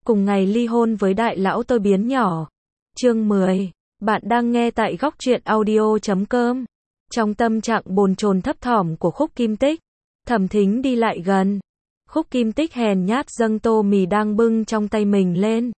cùng ngày ly hôn với đại lão tôi biến nhỏ. Chương 10. Bạn đang nghe tại góc truyện audio.com. Trong tâm trạng bồn chồn thấp thỏm của Khúc Kim Tích, Thẩm Thính đi lại gần. Khúc Kim Tích hèn nhát dâng tô mì đang bưng trong tay mình lên.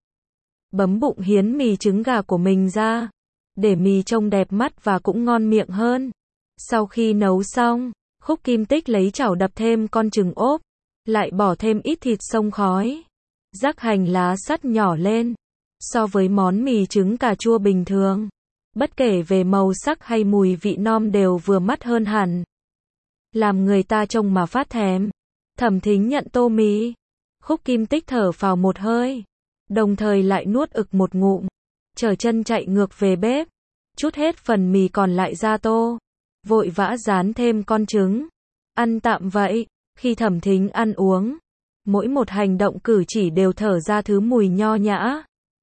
Bấm bụng hiến mì trứng gà của mình ra, để mì trông đẹp mắt và cũng ngon miệng hơn. Sau khi nấu xong, Khúc Kim Tích lấy chảo đập thêm con trứng ốp, lại bỏ thêm ít thịt xông khói, rắc hành lá sắt nhỏ lên. So với món mì trứng cà chua bình thường, bất kể về màu sắc hay mùi vị nom đều vừa mắt hơn hẳn, làm người ta trông mà phát thèm. Thẩm Thính nhận tô mì, Khúc Kim Tích thở phào một hơi, đồng thời lại nuốt ực một ngụm, trở chân chạy ngược về bếp, trút hết phần mì còn lại ra tô, vội vã rán thêm con trứng. Ăn tạm vậy. Khi Thẩm Thính ăn uống, mỗi một hành động cử chỉ đều thở ra thứ mùi nho nhã,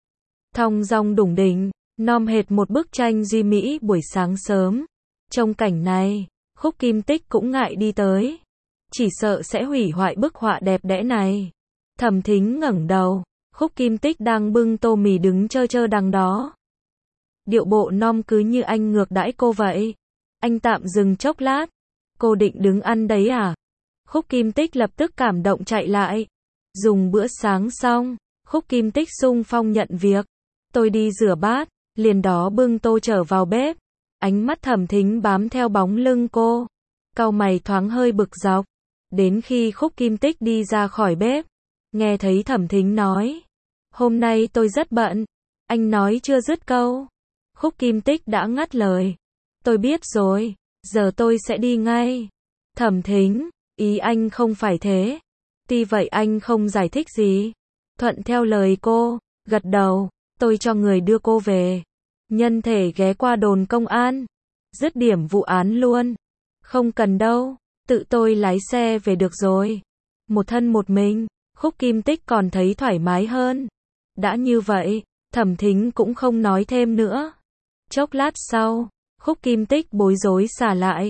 thong dong đủng đỉnh, nom hệt một bức tranh duy mỹ buổi sáng sớm. Trong cảnh này, Khúc Kim Tích cũng ngại đi tới, chỉ sợ sẽ hủy hoại bức họa đẹp đẽ này. Thẩm Thính ngẩng đầu, Khúc Kim Tích đang bưng tô mì đứng trơ trơ đằng đó. Điệu bộ nom cứ như anh ngược đãi cô vậy. Anh tạm dừng chốc lát. Cô định đứng ăn đấy à? Khúc Kim Tích lập tức cảm động chạy lại. Dùng bữa sáng xong, Khúc Kim Tích xung phong nhận việc. Tôi đi rửa bát, liền đó bưng tô trở vào bếp. Ánh mắt Thẩm Thính bám theo bóng lưng cô, cau mày thoáng hơi bực dọc. Đến khi Khúc Kim Tích đi ra khỏi bếp, nghe thấy Thẩm Thính nói: "Hôm nay tôi rất bận." Anh nói chưa dứt câu, Khúc Kim Tích đã ngắt lời: "Tôi biết rồi, giờ tôi sẽ đi ngay." Thẩm Thính: "Ý anh không phải thế." Tuy vậy anh không giải thích gì, thuận theo lời cô, gật đầu: "Tôi cho người đưa cô về, nhân thể ghé qua đồn công an, dứt điểm vụ án luôn." "Không cần đâu, tự tôi lái xe về được rồi." Một thân một mình, Khúc Kim Tích còn thấy thoải mái hơn. Đã như vậy, Thẩm Thính cũng không nói thêm nữa. Chốc lát sau, Khúc Kim Tích bối rối xả lại: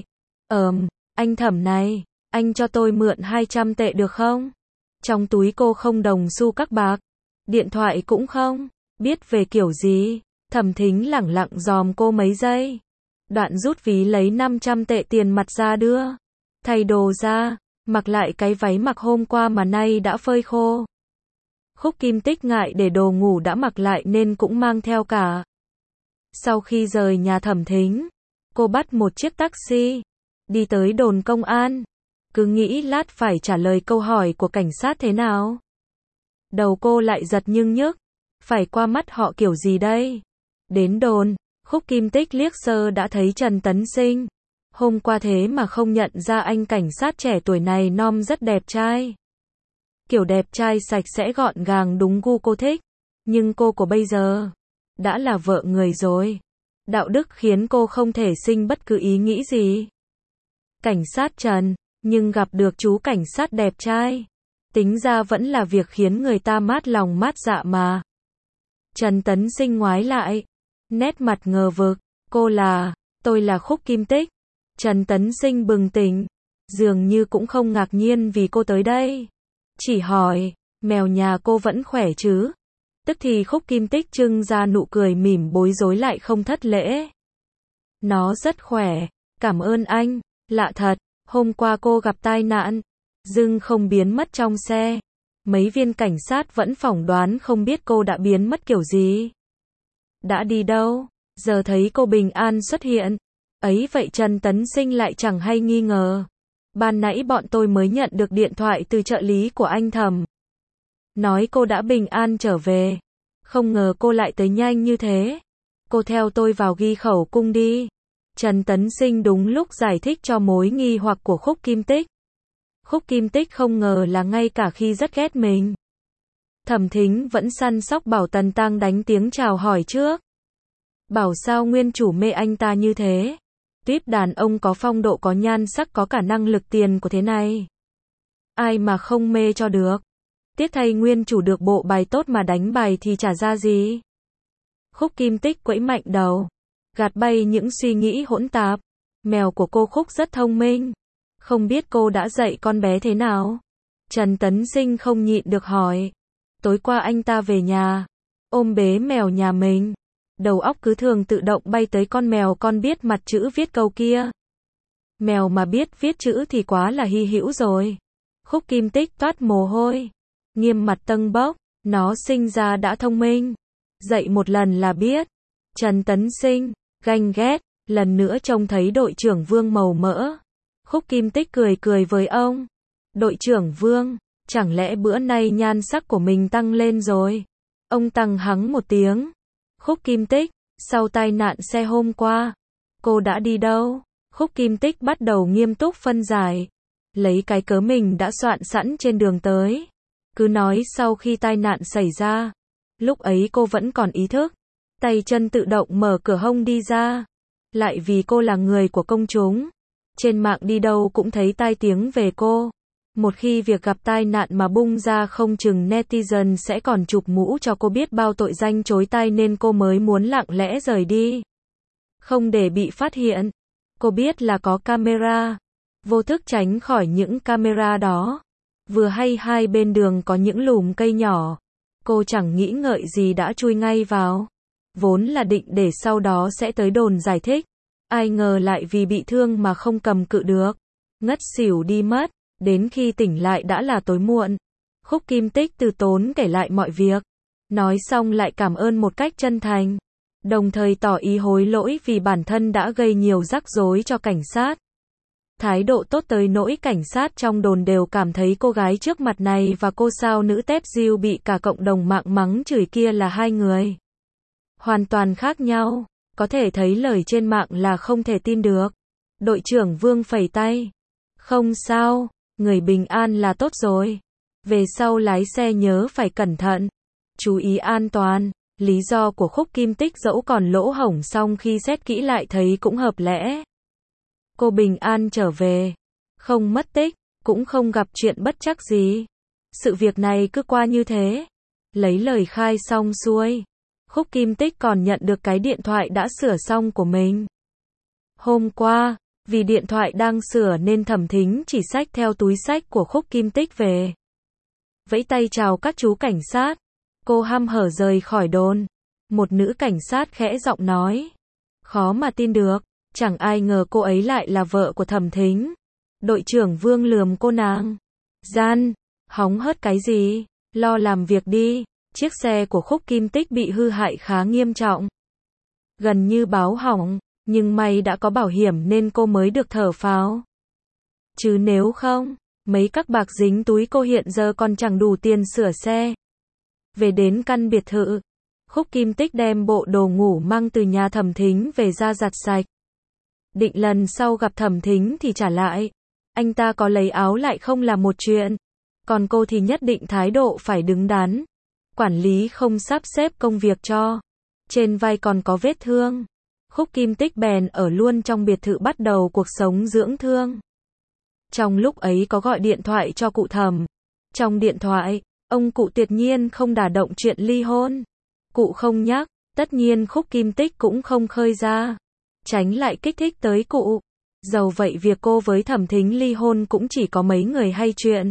"Anh Thẩm này, anh cho tôi mượn 200 tệ được không?" Trong túi cô không đồng xu các bạc, điện thoại cũng không. Biết về kiểu gì, Thẩm Thính lẳng lặng dòm cô mấy giây. Đoạn rút ví lấy 500 tệ tiền mặt ra đưa. Thay đồ ra, mặc lại cái váy mặc hôm qua mà nay đã phơi khô. Khúc Kim Tích ngại để đồ ngủ đã mặc lại nên cũng mang theo cả. Sau khi rời nhà Thẩm Thính, cô bắt một chiếc taxi, đi tới đồn công an. Cứ nghĩ lát phải trả lời câu hỏi của cảnh sát thế nào. Đầu cô lại giật nhưng nhức, phải qua mắt họ kiểu gì đây? Đến đồn, Khúc Kim Tích liếc sơ đã thấy Trần Tấn Sinh. Hôm qua thế mà không nhận ra anh cảnh sát trẻ tuổi này nom rất đẹp trai. Kiểu đẹp trai sạch sẽ gọn gàng đúng gu cô thích. Nhưng cô của bây giờ đã là vợ người rồi. Đạo đức khiến cô không thể sinh bất cứ ý nghĩ gì. Cảnh sát Trần, nhưng gặp được chú cảnh sát đẹp trai, tính ra vẫn là việc khiến người ta mát lòng mát dạ mà. Trần Tấn Sinh ngoái lại, nét mặt ngờ vực: "Tôi là Khúc Kim Tích." Trần Tấn Sinh bừng tỉnh, dường như cũng không ngạc nhiên vì cô tới đây. Chỉ hỏi: "Mèo nhà cô vẫn khỏe chứ?" Tức thì Khúc Kim Tích trưng ra nụ cười mỉm bối rối lại không thất lễ. "Nó rất khỏe, cảm ơn anh." Lạ thật, hôm qua cô gặp tai nạn, dưng không biến mất trong xe. Mấy viên cảnh sát vẫn phỏng đoán không biết cô đã biến mất kiểu gì. Đã đi đâu, giờ thấy cô bình an xuất hiện. Ấy vậy Trần Tấn Sinh lại chẳng hay nghi ngờ. "Ban nãy bọn tôi mới nhận được điện thoại từ trợ lý của anh Thẩm. Nói cô đã bình an trở về. Không ngờ cô lại tới nhanh như thế. Cô theo tôi vào ghi khẩu cung đi." Trần Tấn Sinh đúng lúc giải thích cho mối nghi hoặc của Khúc Kim Tích. Khúc Kim Tích không ngờ là ngay cả khi rất ghét mình, Thẩm Thính vẫn săn sóc bảo Tần Tăng đánh tiếng chào hỏi trước. Bảo sao nguyên chủ mê anh ta như thế. Tuyếp đàn ông có phong độ có nhan sắc có cả năng lực tiền của thế này. Ai mà không mê cho được. Tiếc thay nguyên chủ được bộ bài tốt mà đánh bài thì chả ra gì. Khúc Kim Tích quẫy mạnh đầu, gạt bay những suy nghĩ hỗn tạp. Mèo của cô Khúc rất thông minh. Không biết cô đã dạy con bé thế nào? Trần Tấn Sinh không nhịn được hỏi. Tối qua anh ta về nhà, ôm bế mèo nhà mình. Đầu óc cứ thường tự động bay tới con mèo con biết mặt chữ viết câu kia. Mèo mà biết viết chữ thì quá là hy hữu rồi. Khúc Kim Tích toát mồ hôi, nghiêm mặt tâng bốc, nó sinh ra đã thông minh. Dạy một lần là biết. Trần Tấn Sinh, ganh ghét, lần nữa trông thấy đội trưởng Vương màu mỡ. Khúc Kim Tích cười cười với ông. Đội trưởng Vương, chẳng lẽ bữa nay nhan sắc của mình tăng lên rồi? Ông tăng hắng một tiếng. Khúc Kim Tích, sau tai nạn xe hôm qua, cô đã đi đâu? Khúc Kim Tích bắt đầu nghiêm túc phân giải. Lấy cái cớ mình đã soạn sẵn trên đường tới. Cứ nói sau khi tai nạn xảy ra. Lúc ấy cô vẫn còn ý thức. Tay chân tự động mở cửa hông đi ra. Lại vì cô là người của công chúng. Trên mạng đi đâu cũng thấy tai tiếng về cô. Một khi việc gặp tai nạn mà bung ra không chừng netizen sẽ còn chụp mũ cho cô biết bao tội danh chối tai nên cô mới muốn lặng lẽ rời đi. Không để bị phát hiện. Cô biết là có camera. Vô thức tránh khỏi những camera đó. Vừa hay hai bên đường có những lùm cây nhỏ. Cô chẳng nghĩ ngợi gì đã chui ngay vào. Vốn là định để sau đó sẽ tới đồn giải thích. Ai ngờ lại vì bị thương mà không cầm cự được. Ngất xỉu đi mất. Đến khi tỉnh lại đã là tối muộn. Khúc Kim Tích từ tốn kể lại mọi việc. Nói xong lại cảm ơn một cách chân thành. Đồng thời tỏ ý hối lỗi vì bản thân đã gây nhiều rắc rối cho cảnh sát. Thái độ tốt tới nỗi cảnh sát trong đồn đều cảm thấy cô gái trước mặt này và cô sao nữ tép diêu bị cả cộng đồng mạng mắng chửi kia là hai người hoàn toàn khác nhau. Có thể thấy lời trên mạng là không thể tin được. Đội trưởng Vương phẩy tay. Không sao, người bình an là tốt rồi. Về sau lái xe nhớ phải cẩn thận. Chú ý an toàn. Lý do của Khúc Kim Tích dẫu còn lỗ hổng song khi xét kỹ lại thấy cũng hợp lẽ. Cô bình an trở về. Không mất tích, cũng không gặp chuyện bất trắc gì. Sự việc này cứ qua như thế. Lấy lời khai xong xuôi. Khúc Kim Tích còn nhận được cái điện thoại đã sửa xong của mình. Hôm qua, vì điện thoại đang sửa nên Thẩm Thính chỉ xách theo túi xách của Khúc Kim Tích về. Vẫy tay chào các chú cảnh sát. Cô hăm hở rời khỏi đồn. Một nữ cảnh sát khẽ giọng nói. Khó mà tin được, chẳng ai ngờ cô ấy lại là vợ của Thẩm Thính. Đội trưởng Vương lườm cô nàng. Gian, hóng hớt cái gì, lo làm việc đi. Chiếc xe của Khúc Kim Tích bị hư hại khá nghiêm trọng. Gần như báo hỏng, nhưng may đã có bảo hiểm nên cô mới được thở phào. Chứ nếu không, mấy các bạc dính túi cô hiện giờ còn chẳng đủ tiền sửa xe. Về đến căn biệt thự, Khúc Kim Tích đem bộ đồ ngủ mang từ nhà Thẩm Thính về ra giặt sạch. Định lần sau gặp Thẩm Thính thì trả lại. Anh ta có lấy áo lại không là một chuyện. Còn cô thì nhất định thái độ phải đứng đắn. Quản lý không sắp xếp công việc cho. Trên vai còn có vết thương. Khúc Kim Tích bèn ở luôn trong biệt thự bắt đầu cuộc sống dưỡng thương. Trong lúc ấy có gọi điện thoại cho cụ Thẩm. Trong điện thoại, ông cụ tuyệt nhiên không đả động chuyện ly hôn. Cụ không nhắc, tất nhiên Khúc Kim Tích cũng không khơi ra. Tránh lại kích thích tới cụ. Dầu vậy việc cô với Thẩm Thính ly hôn cũng chỉ có mấy người hay chuyện.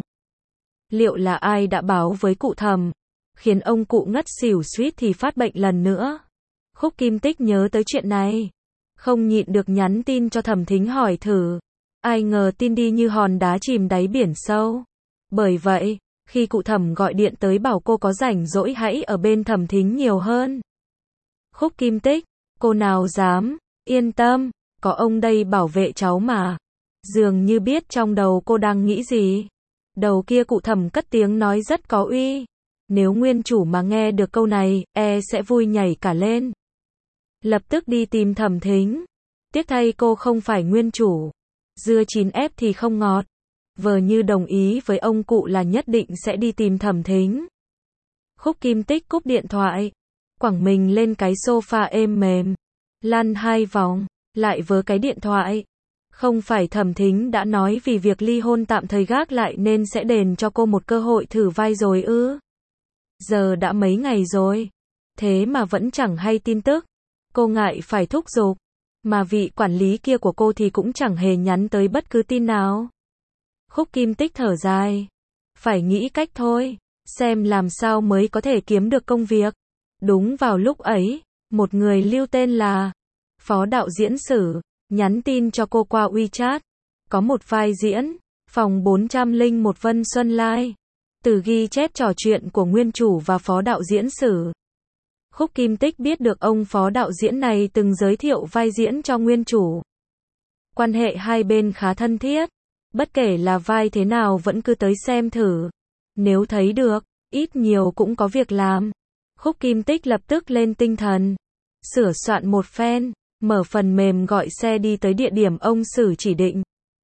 Liệu là ai đã báo với cụ Thẩm, khiến ông cụ ngất xỉu suýt thì phát bệnh lần nữa. Khúc Kim Tích nhớ tới chuyện này. Không nhịn được nhắn tin cho Thẩm Thính hỏi thử. Ai ngờ tin đi như hòn đá chìm đáy biển sâu. Bởi vậy, khi cụ Thẩm gọi điện tới bảo cô có rảnh rỗi hãy ở bên Thẩm Thính nhiều hơn. Khúc Kim Tích, cô nào dám, yên tâm, có ông đây bảo vệ cháu mà. Dường như biết trong đầu cô đang nghĩ gì. Đầu kia cụ Thẩm cất tiếng nói rất có uy. Nếu nguyên chủ mà nghe được câu này, sẽ vui nhảy cả lên. Lập tức đi tìm Thẩm Thính. Tiếc thay cô không phải nguyên chủ. Dưa chín ép thì không ngọt. Vờ như đồng ý với ông cụ là nhất định sẽ đi tìm Thẩm Thính. Khúc Kim Tích cúp điện thoại. Quẳng mình lên cái sofa êm mềm. Lăn 2 vòng. Lại vớ cái điện thoại. Không phải Thẩm Thính đã nói vì việc ly hôn tạm thời gác lại nên sẽ đền cho cô một cơ hội thử vai rồi ư? Giờ đã mấy ngày rồi. Thế mà vẫn chẳng hay tin tức. Cô ngại phải thúc giục. Mà vị quản lý kia của cô thì cũng chẳng hề nhắn tới bất cứ tin nào. Khúc Kim Tích thở dài. Phải nghĩ cách thôi. xem làm sao mới có thể kiếm được công việc. Đúng vào lúc ấy, một người lưu tên là Phó đạo diễn Sử, nhắn tin cho cô qua WeChat. Có một vai diễn, phòng 401 Vân Xuân Lai. Từ ghi chép trò chuyện của nguyên chủ và Phó đạo diễn Sử, Khúc Kim Tích biết được ông Phó đạo diễn này từng giới thiệu vai diễn cho nguyên chủ. Quan hệ hai bên khá thân thiết. Bất kể là vai thế nào vẫn cứ tới xem thử. Nếu thấy được, ít nhiều cũng có việc làm. Khúc Kim Tích lập tức lên tinh thần. Sửa soạn một phen, mở phần mềm gọi xe đi tới địa điểm ông Sử chỉ định.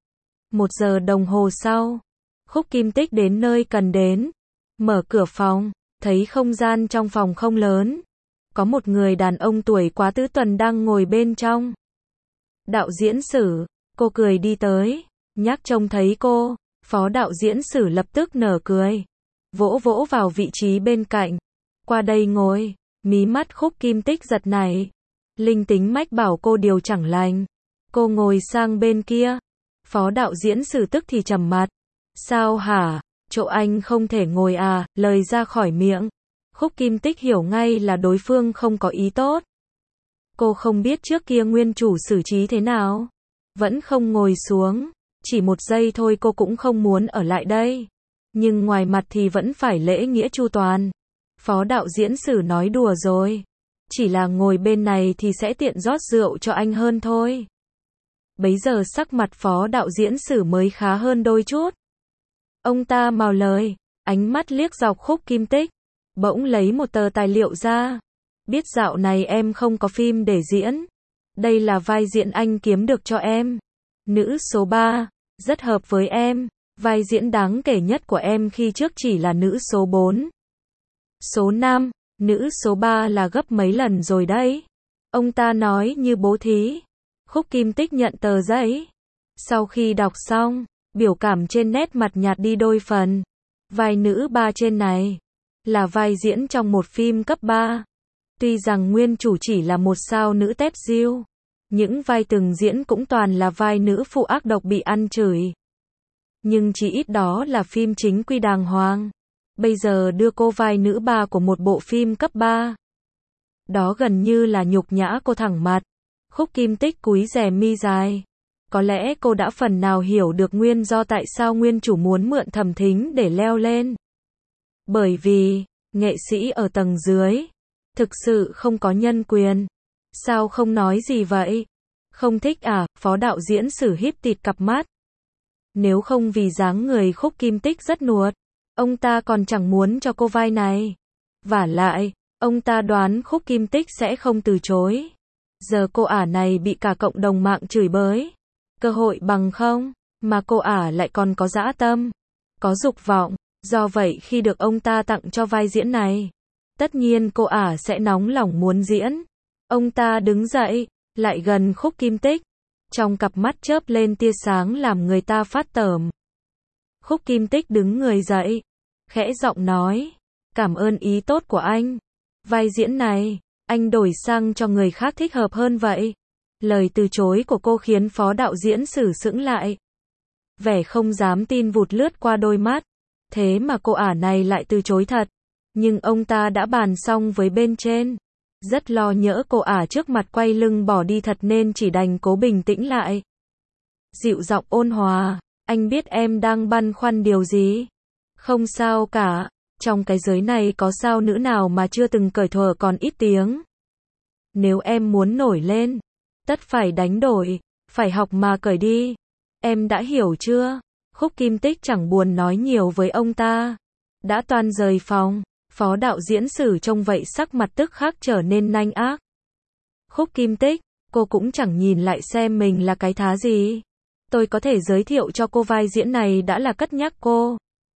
1 giờ đồng hồ sau, Khúc Kim Tích đến nơi cần đến. Mở cửa phòng, thấy không gian trong phòng không lớn. Có một người đàn ông tuổi quá tứ tuần đang ngồi bên trong. Đạo diễn Sử, cô cười đi tới, nhắc trông thấy cô. Phó đạo diễn Sử lập tức nở cười, vỗ vỗ vào vị trí bên cạnh. Qua đây ngồi. Mí mắt Khúc Kim Tích giật nảy. Linh tính mách bảo cô điều chẳng lành. Cô ngồi sang bên kia. Phó đạo diễn Sử tức thì trầm mặt. Sao hả? Chỗ anh không thể ngồi à? Lời ra khỏi miệng. Khúc Kim Tích hiểu ngay là đối phương không có ý tốt. Cô không biết trước kia nguyên chủ xử trí thế nào. Vẫn không ngồi xuống. Chỉ 1 giây thôi cô cũng không muốn ở lại đây. Nhưng ngoài mặt thì vẫn phải lễ nghĩa chu toàn. Phó đạo diễn Sử nói đùa rồi. Chỉ là ngồi bên này thì sẽ tiện rót rượu cho anh hơn thôi. Bấy giờ sắc mặt Phó đạo diễn Sử mới khá hơn đôi chút. Ông ta mào lời, ánh mắt liếc dọc Khúc Kim Tích. Bỗng lấy một tờ tài liệu ra. Biết dạo này em không có phim để diễn. Đây là vai diễn anh kiếm được cho em. Nữ số 3, rất hợp với em. Vai diễn đáng kể nhất của em khi trước chỉ là nữ số 4. Số 5, nữ số 3 là gấp mấy lần rồi đấy. Ông ta nói như bố thí. Khúc Kim Tích nhận tờ giấy. Sau khi đọc xong, biểu cảm trên nét mặt nhạt đi đôi phần. Vai nữ 3 trên này là vai diễn trong một phim cấp 3. Tuy rằng nguyên chủ chỉ là một sao nữ tép diêu, những vai từng diễn cũng toàn là vai nữ phụ ác độc bị ăn chửi. Nhưng chỉ ít đó là phim chính quy đàng hoàng. Bây giờ đưa cô vai nữ 3 của một bộ phim cấp 3. Đó gần như là nhục nhã cô thẳng mặt. Khúc Kim Tích cúi rè mi dài. Có lẽ cô đã phần nào hiểu được nguyên do tại sao nguyên chủ muốn mượn Thẩm Thính để leo lên. Bởi vì, nghệ sĩ ở tầng dưới thực sự không có nhân quyền. Sao không nói gì vậy? Không thích à? Phó đạo diễn Sử híp tịt cặp mắt. Nếu không vì dáng người Khúc Kim Tích rất nuột, ông ta còn chẳng muốn cho cô vai này. Vả lại, ông ta đoán Khúc Kim Tích sẽ không từ chối. Giờ cô ả này bị cả cộng đồng mạng chửi bới. Cơ hội bằng không, mà cô ả lại còn có dã tâm, có dục vọng. Do vậy khi được ông ta tặng cho vai diễn này, tất nhiên cô ả sẽ nóng lòng muốn diễn. Ông ta đứng dậy, lại gần Khúc Kim Tích. Trong cặp mắt chớp lên tia sáng làm người ta phát tởm. Khúc Kim Tích đứng người dậy, khẽ giọng nói, cảm ơn ý tốt của anh. Vai diễn này, anh đổi sang cho người khác thích hợp hơn vậy. Lời từ chối của cô khiến Phó đạo diễn Sử sững lại. Vẻ không dám tin vụt lướt qua đôi mắt. Thế mà cô ả này lại từ chối thật. Nhưng ông ta đã bàn xong với bên trên. Rất lo nhỡ cô ả trước mặt quay lưng bỏ đi thật nên chỉ đành cố bình tĩnh lại. Dịu giọng ôn hòa, anh biết em đang băn khoăn điều gì. Không sao cả, trong cái giới này có sao nữ nào mà chưa từng cởi thuở còn ít tiếng. Nếu em muốn nổi lên, tất phải đánh đổi, phải học mà cởi đi. Em đã hiểu chưa? Khúc Kim Tích chẳng buồn nói nhiều với ông ta. Đã toan rời phòng, Phó đạo diễn Sử trông vậy sắc mặt tức khắc trở nên nanh ác. Khúc Kim Tích, cô cũng chẳng nhìn lại xem mình là cái thá gì. Tôi có thể giới thiệu cho cô vai diễn này đã là cất nhắc cô.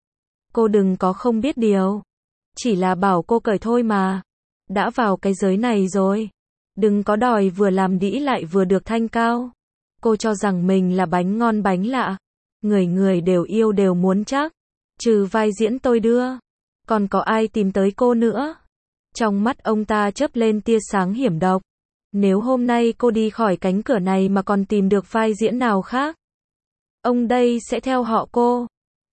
Cô đừng có không biết điều. Chỉ là bảo cô cởi thôi mà. Đã vào cái giới này rồi. Đừng có đòi vừa làm đĩ lại vừa được thanh cao. Cô cho rằng mình là bánh ngon bánh lạ. Người người đều yêu đều muốn chắc. Trừ vai diễn tôi đưa. Còn có ai tìm tới cô nữa? Trong mắt ông ta chớp lên tia sáng hiểm độc. Nếu hôm nay cô đi khỏi cánh cửa này mà còn tìm được vai diễn nào khác, ông đây sẽ theo họ cô.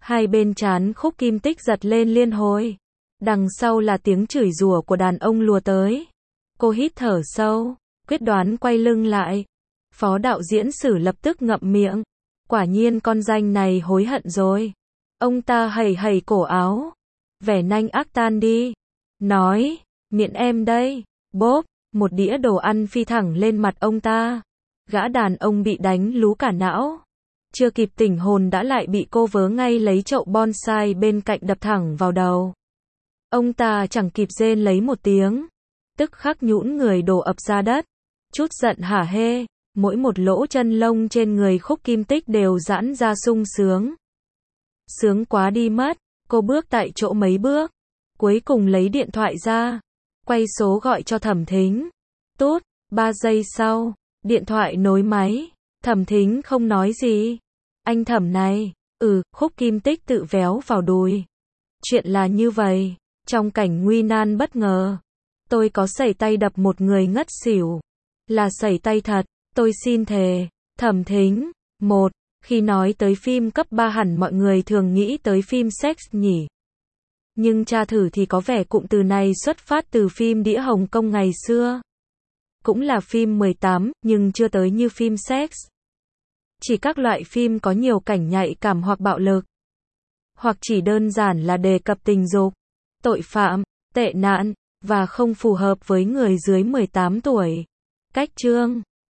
Hai bên trán Khúc Kim Tích giật lên liên hồi. Đằng sau là tiếng chửi rủa của đàn ông lùa tới. Cô hít thở sâu, quyết đoán quay lưng lại. Phó đạo diễn Sử lập tức ngậm miệng. Quả nhiên con danh này hối hận rồi. Ông ta hầy hầy cổ áo. Vẻ nanh ác tan đi. Nói, miệng em đây. Bốp, một đĩa đồ ăn phi thẳng lên mặt ông ta. Gã đàn ông bị đánh lú cả não. Chưa kịp tỉnh hồn đã lại bị cô vớ ngay lấy chậu bonsai bên cạnh đập thẳng vào đầu. Ông ta chẳng kịp rên lấy một tiếng. Tức khắc nhũn người đổ ập ra đất. Chút giận hả hê. Mỗi một lỗ chân lông trên người Khúc Kim Tích đều giãn ra sung sướng. Sướng quá đi mất. Cô bước tại chỗ mấy bước. Cuối cùng lấy điện thoại ra. Quay số gọi cho Thẩm Thính. Tút, 3 giây sau. Điện thoại nối máy. Thẩm Thính không nói gì. Anh Thẩm này. Khúc Kim Tích tự véo vào đùi. Chuyện là như vậy. Trong cảnh nguy nan bất ngờ. Tôi có sẩy tay đập một người ngất xỉu. Là sẩy tay thật. Tôi xin thề. Thẩm Thính. 1. Khi nói tới phim cấp 3 hẳn mọi người thường nghĩ tới phim sex nhỉ. Nhưng tra thử thì có vẻ cụm từ này xuất phát từ phim đĩa Hồng Kông ngày xưa. Cũng là phim 18, nhưng chưa tới như phim sex. Chỉ các loại phim có nhiều cảnh nhạy cảm hoặc bạo lực. Hoặc chỉ đơn giản là đề cập tình dục, tội phạm, tệ nạn, và không phù hợp với người dưới 18 tuổi. Cách chương